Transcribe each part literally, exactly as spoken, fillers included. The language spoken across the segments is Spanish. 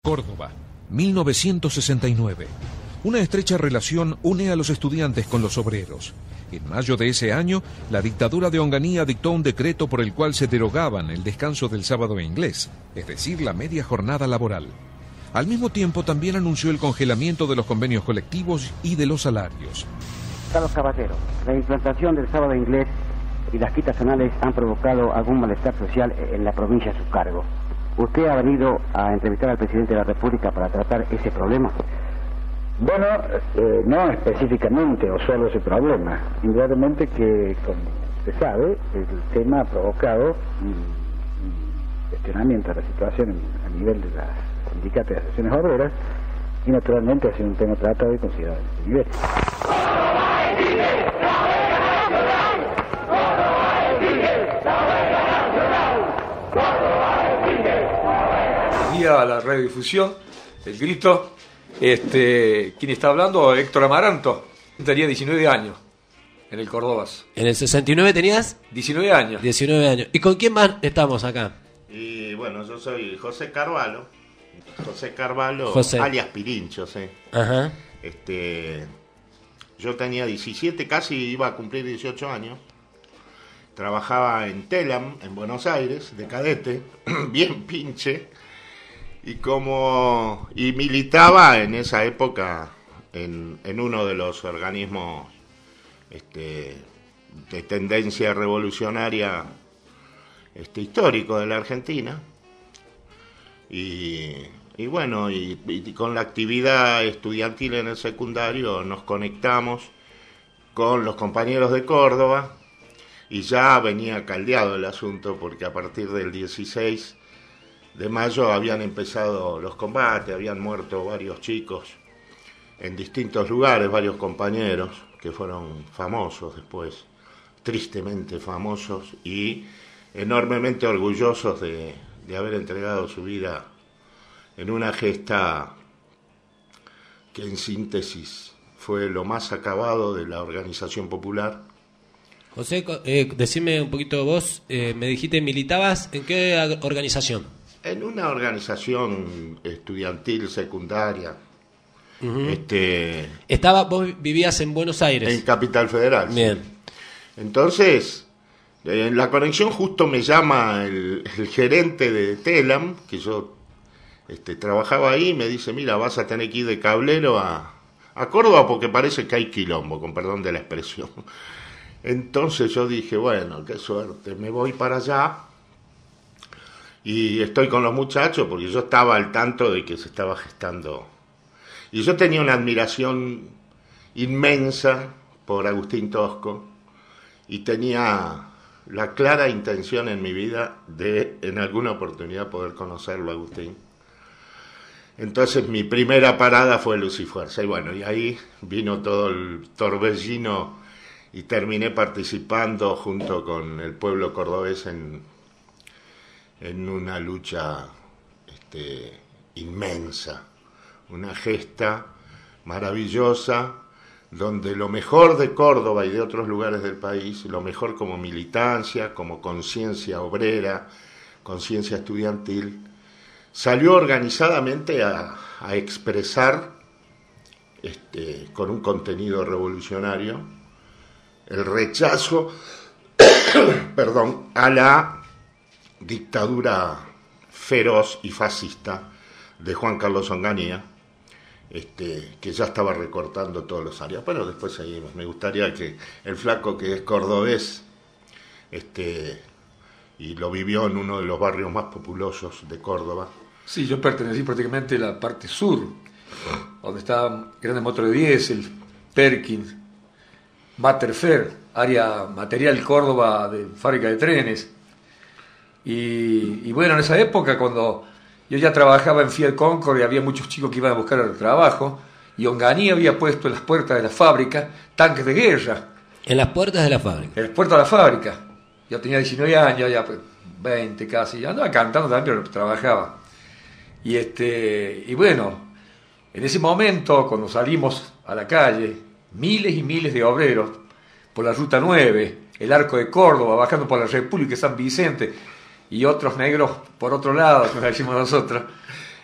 Córdoba, mil novecientos sesenta y nueve. Una estrecha relación une a los estudiantes con los obreros. En mayo de ese año, la dictadura de Onganía dictó un decreto por el cual se derogaban el descanso del sábado inglés, es decir, la media jornada laboral. Al mismo tiempo, también anunció el congelamiento de los convenios colectivos y de los salarios. Carlos Caballero, la implantación del sábado inglés y las quitas zonales han provocado algún malestar social en la provincia a su cargo. ¿Usted ha venido a entrevistar al presidente de la República para tratar ese problema? Bueno, eh, no específicamente o solo ese problema. Indudablemente que, como se sabe, el tema ha provocado un, un cuestionamiento de la situación a nivel de las sindicatos y asociaciones obreras y naturalmente ha sido un tema tratado y considerado en ese nivel. A la radiodifusión, el grito, este, ¿quién está hablando? Héctor Amaranto, tenía diecinueve años en el Cordobas. ¿En el sesenta y nueve tenías? diecinueve años. diecinueve años. ¿Y con quién más estamos acá? Y bueno, yo soy José Carvalho, José Carvalho, José. alias Pirincho, sí. Ajá. Este, yo tenía diecisiete, casi iba a cumplir dieciocho años. Trabajaba en Telam, en Buenos Aires, de cadete, bien pinche. Y como y militaba en esa época en, en uno de los organismos este, de tendencia revolucionaria este, histórico de la Argentina. Y, y bueno, y, y con la actividad estudiantil en el secundario nos conectamos con los compañeros de Córdoba y ya venía caldeado el asunto porque a partir del dieciséis de mayo habían empezado los combates, habían muerto varios chicos en distintos lugares, varios compañeros que fueron famosos después, tristemente famosos y enormemente orgullosos de, de haber entregado su vida en una gesta que en síntesis fue lo más acabado de la organización popular. José, eh, decime un poquito vos, eh, me dijiste, ¿militabas en qué organización? En una organización estudiantil secundaria. Uh-huh. este, Estaba, vos vivías en Buenos Aires. En Capital Federal. Bien. Sí. Entonces, en la conexión justo me llama el, el gerente de Telam, que yo este, trabajaba ahí, y me dice, mira, vas a tener que ir de cablero a, a Córdoba porque parece que hay quilombo, con perdón de la expresión. Entonces yo dije, bueno, qué suerte, me voy para allá. Y estoy con los muchachos porque yo estaba al tanto de que se estaba gestando. Y yo tenía una admiración inmensa por Agustín Tosco y tenía la clara intención en mi vida de en alguna oportunidad poder conocerlo, Agustín. Entonces mi primera parada fue Luz y Fuerza. Y bueno, y ahí vino todo el torbellino y terminé participando junto con el pueblo cordobés en... en una lucha este, inmensa, una gesta maravillosa, donde lo mejor de Córdoba y de otros lugares del país, lo mejor como militancia, como conciencia obrera, conciencia estudiantil, salió organizadamente a, a expresar, este, con un contenido revolucionario, el rechazo perdón, a la dictadura feroz y fascista de Juan Carlos Onganía, este, que ya estaba recortando todos los áreas. Pero después seguimos. Me gustaría que el flaco, que es cordobés, este, y lo vivió en uno de los barrios más populosos de Córdoba. Sí, yo pertenecí prácticamente a la parte sur, donde estaban grandes motores de diésel, Perkins, Materfer, área material Córdoba de fábrica de trenes. Y, y bueno, en esa época, cuando yo ya trabajaba en Fiat Concord y había muchos chicos que iban a buscar el trabajo, y Onganía había puesto en las puertas de la fábrica tanques de guerra. En las puertas de la fábrica. En las puertas de la fábrica. Yo tenía diecinueve años, ya pues, veinte casi, ya andaba cantando también, pero trabajaba. Y, este, y bueno, en ese momento, cuando salimos a la calle, miles y miles de obreros por la Ruta nueve, el Arco de Córdoba, bajando por la República de San Vicente, y otros negros por otro lado, como decimos nosotros,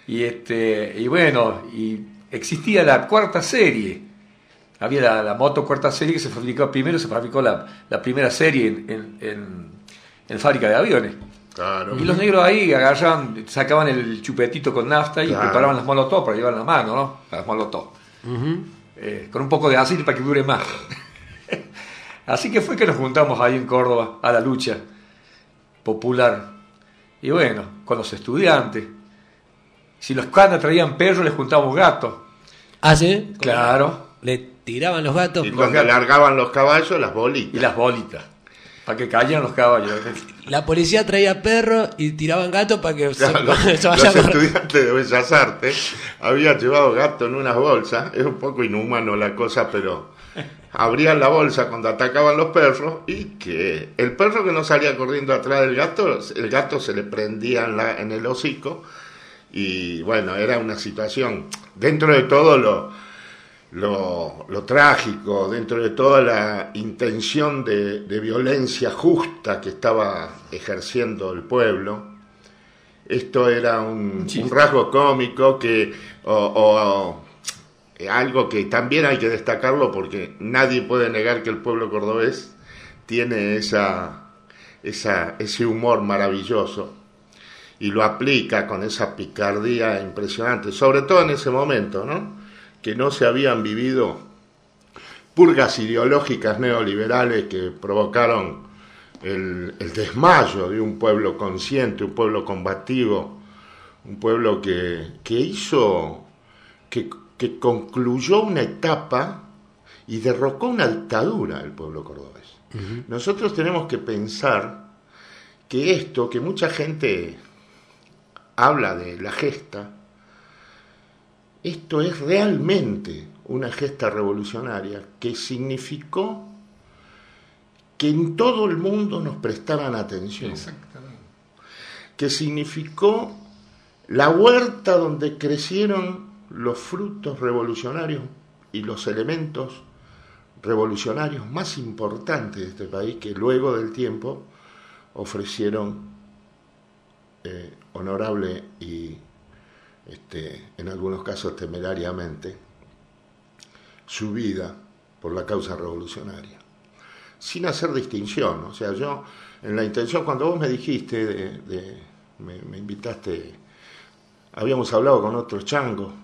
Y, este, y bueno, y existía la cuarta serie. Había la, la moto cuarta serie que se fabricó primero, se fabricó la, la primera serie en, en, en, en fábrica de aviones. Claro. Y los negros ahí agarraban, sacaban el chupetito con nafta y Claro. preparaban las molotov para llevar en la mano, ¿no? Las molotov. Ujú. Eh, con un poco de ácido para que dure más. Así que fue que nos juntamos ahí en Córdoba a la lucha popular. Y bueno, con los estudiantes. Si los canas traían perros, les juntábamos gatos. ¿Ah, sí? Claro. Le tiraban los gatos. Y cuando largaban los caballos, las Y bolitas. las bolitas. Para que cayeran los caballos. La policía traía perros y tiraban gatos para que se, Claro, los, se los vayan a- estudiantes de Bellas Artes habían llevado gato en unas bolsas. Es un poco inhumano la cosa, pero abrían la bolsa cuando atacaban los perros y que el perro que no salía corriendo atrás del gato, el gato se le prendía en, la, en el hocico. Y bueno, era una situación, dentro de todo lo, lo, lo trágico, dentro de toda la intención de, de violencia justa que estaba ejerciendo el pueblo, esto era un, un rasgo cómico que, o, o, o algo que también hay que destacarlo porque nadie puede negar que el pueblo cordobés tiene esa, esa, ese humor maravilloso. Y lo aplica con esa picardía impresionante, sobre todo en ese momento, ¿no? Que no se habían vivido purgas ideológicas neoliberales que provocaron el, el desmayo de un pueblo consciente, un pueblo combativo, un pueblo que, que hizo, que, que concluyó una etapa y derrocó una dictadura el pueblo cordobés. Uh-huh. Nosotros tenemos que pensar que esto, que mucha gente habla de la gesta, esto es realmente una gesta revolucionaria que significó que en todo el mundo nos prestaran atención. Exactamente. Que significó la huerta donde crecieron los frutos revolucionarios y los elementos revolucionarios más importantes de este país que luego del tiempo ofrecieron eh, honorable y este, en algunos casos temerariamente su vida por la causa revolucionaria, sin hacer distinción. O sea, yo en la intención, cuando vos me dijiste, de, de, me, me invitaste, habíamos hablado con otros changos,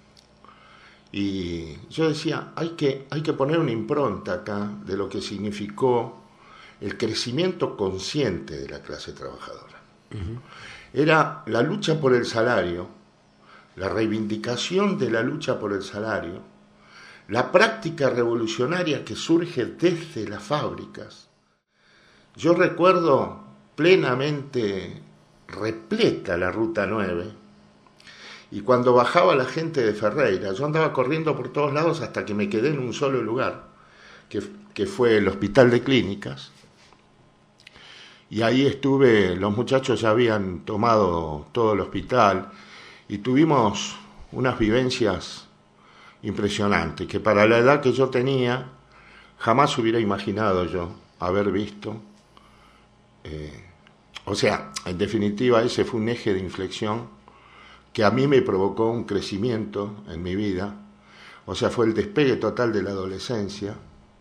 y yo decía, hay que, hay que poner una impronta acá de lo que significó el crecimiento consciente de la clase trabajadora. Uh-huh. Era la lucha por el salario, la reivindicación de la lucha por el salario, la práctica revolucionaria que surge desde las fábricas. Yo recuerdo plenamente repleta la Ruta nueve, y cuando bajaba la gente de Ferreira, yo andaba corriendo por todos lados hasta que me quedé en un solo lugar, que, que fue el Hospital de Clínicas, y ahí estuve, los muchachos ya habían tomado todo el hospital, y tuvimos unas vivencias impresionantes, que para la edad que yo tenía, jamás hubiera imaginado yo haber visto. Eh, o sea, en definitiva, ese fue un eje de inflexión que a mí me provocó un crecimiento en mi vida. O sea, fue el despegue total de la adolescencia.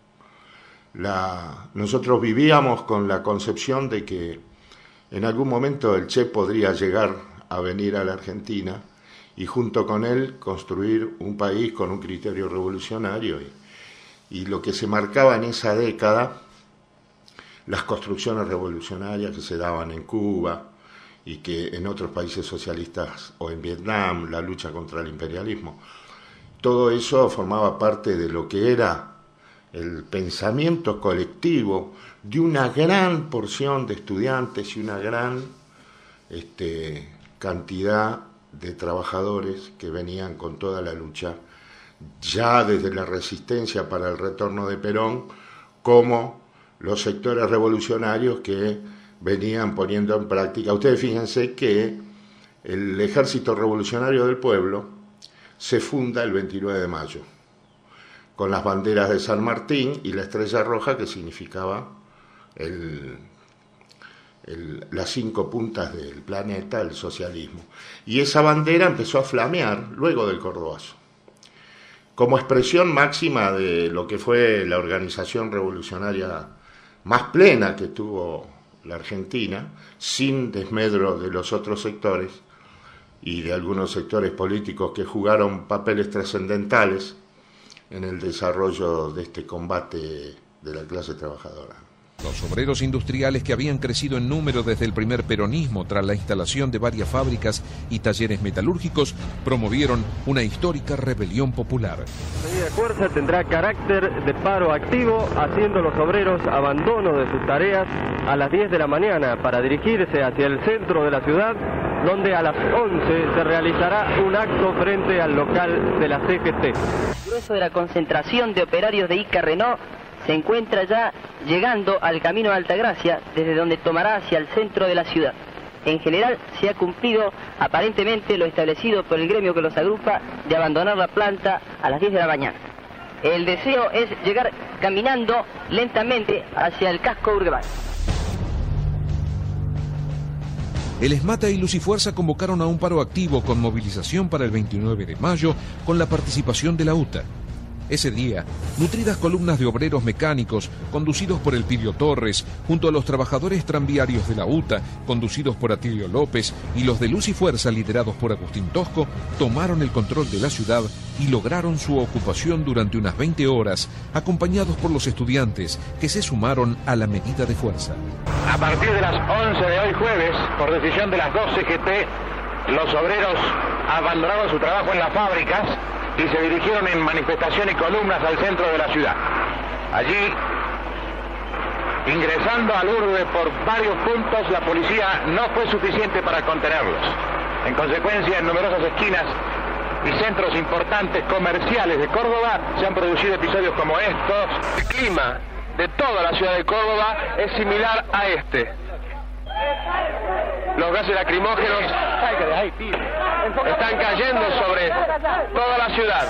La, nosotros vivíamos con la concepción de que en algún momento el Che podría llegar a venir a la Argentina y junto con él construir un país con un criterio revolucionario. Y, y lo que se marcaba en esa década, las construcciones revolucionarias que se daban en Cuba y que en otros países socialistas o en Vietnam, la lucha contra el imperialismo, todo eso formaba parte de lo que era el pensamiento colectivo de una gran porción de estudiantes y una gran este, cantidad de trabajadores que venían con toda la lucha, ya desde la resistencia para el retorno de Perón, como los sectores revolucionarios que venían poniendo en práctica. Ustedes fíjense que el Ejército Revolucionario del Pueblo se funda el veintinueve de mayo, con las banderas de San Martín y la estrella roja que significaba el, el, las cinco puntas del planeta, el socialismo. Y esa bandera empezó a flamear luego del Cordobazo, como expresión máxima de lo que fue la organización revolucionaria más plena que tuvo la Argentina, sin desmedro de los otros sectores y de algunos sectores políticos que jugaron papeles trascendentales en el desarrollo de este combate de la clase trabajadora. Los obreros industriales, que habían crecido en número desde el primer peronismo tras la instalación de varias fábricas y talleres metalúrgicos, promovieron una histórica rebelión popular. La medida de fuerza tendrá carácter de paro activo, haciendo los obreros abandono de sus tareas a las diez de la mañana para dirigirse hacia el centro de la ciudad, donde a las once se realizará un acto frente al local de la C G T. El grueso de la concentración de operarios de Ica Renault se encuentra ya llegando al camino de Altagracia, desde donde tomará hacia el centro de la ciudad. En general, se ha cumplido aparentemente lo establecido por el gremio que los agrupa de abandonar la planta a las diez de la mañana. El deseo es llegar caminando lentamente hacia el casco urbano. El ESMATA y Lucifuerza convocaron a un paro activo con movilización para el veintinueve de mayo, con la participación de la U T A. Ese día, nutridas columnas de obreros mecánicos, conducidos por Elpidio Torres, junto a los trabajadores tranviarios de la U T A, conducidos por Atilio López, y los de Luz y Fuerza, liderados por Agustín Tosco, tomaron el control de la ciudad y lograron su ocupación durante unas veinte horas, acompañados por los estudiantes, que se sumaron a la medida de fuerza. A partir de las once de hoy jueves, por decisión de las dos C G T, los obreros abandonaron su trabajo en las fábricas y se dirigieron en manifestación y columnas al centro de la ciudad. Allí, ingresando al urbe por varios puntos, la policía no fue suficiente para contenerlos. En consecuencia, en numerosas esquinas y centros importantes comerciales de Córdoba se han producido episodios como estos. El clima de toda la ciudad de Córdoba es similar a este. Los gases lacrimógenos están cayendo sobre toda la ciudad.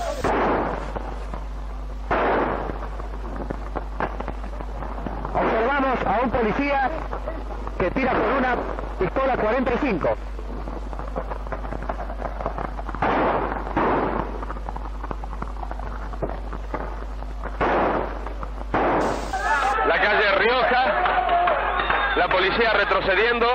Observamos a un policía que tira con una pistola cuarenta y cinco. La calle Rioja, la policía retrocediendo.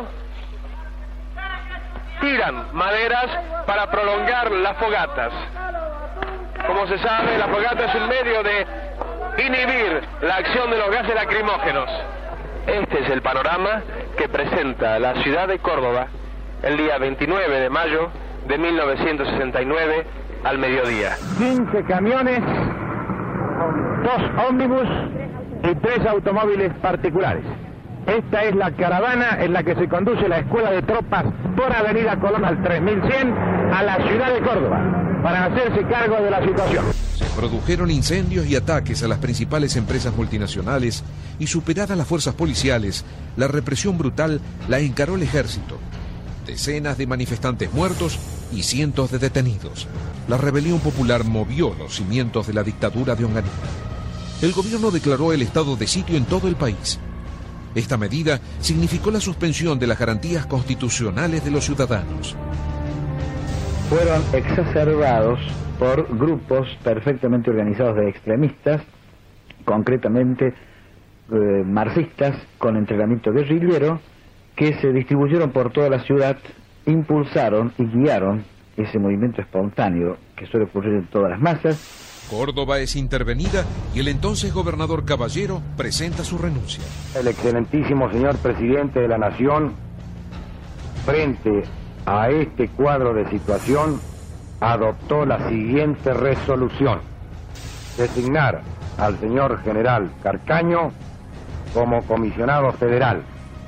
Tiran maderas para prolongar las fogatas. Como se sabe, la fogata es un medio de inhibir la acción de los gases lacrimógenos. Este es el panorama que presenta la ciudad de Córdoba el día veintinueve de mayo de mil novecientos sesenta y nueve al mediodía. quince camiones, dos ómnibus y tres automóviles particulares. Esta es la caravana en la que se conduce la escuela de tropas por Avenida Colón al tres mil cien a la ciudad de Córdoba para hacerse cargo de la situación. Se produjeron incendios y ataques a las principales empresas multinacionales y, superadas las fuerzas policiales, la represión brutal la encaró el ejército. Decenas de manifestantes muertos y cientos de detenidos. La rebelión popular movió los cimientos de la dictadura de Onganía. El gobierno declaró el estado de sitio en todo el país. Esta medida significó la suspensión de las garantías constitucionales de los ciudadanos. Fueron exacerbados por grupos perfectamente organizados de extremistas, concretamente eh, marxistas con entrenamiento guerrillero, que se distribuyeron por toda la ciudad, impulsaron y guiaron ese movimiento espontáneo que suele ocurrir en todas las masas. Córdoba es intervenida y el entonces gobernador Caballero presenta su renuncia. El excelentísimo señor presidente de la Nación, frente a este cuadro de situación, adoptó la siguiente resolución: designar al señor general Carcaño como comisionado federal,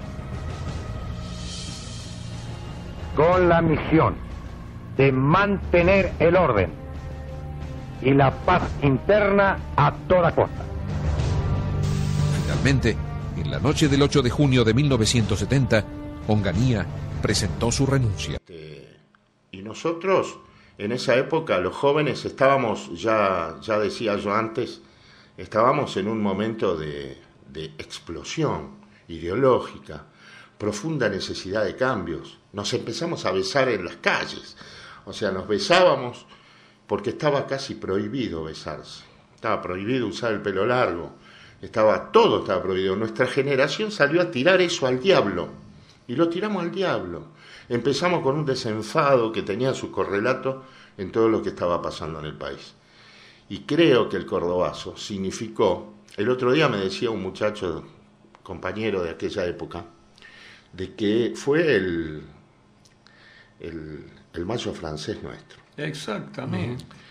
con la misión de mantener el orden y la paz interna a toda costa. Finalmente, en la noche del ocho de junio de mil novecientos setenta, Onganía presentó su renuncia. Y nosotros, en esa época, los jóvenes estábamos, ya, ya decía yo antes, estábamos en un momento de, de explosión ideológica, profunda necesidad de cambios. Nos empezamos a besar en las calles, o sea, nos besábamos porque estaba casi prohibido besarse, estaba prohibido usar el pelo largo, estaba todo estaba prohibido. Nuestra generación salió a tirar eso al diablo, y lo tiramos al diablo. Empezamos con un desenfado que tenía su correlato en todo lo que estaba pasando en el país. Y creo que el cordobazo significó, el otro día me decía un muchacho, compañero de aquella época, de que fue el, el, el mayo francés nuestro. Exactamente.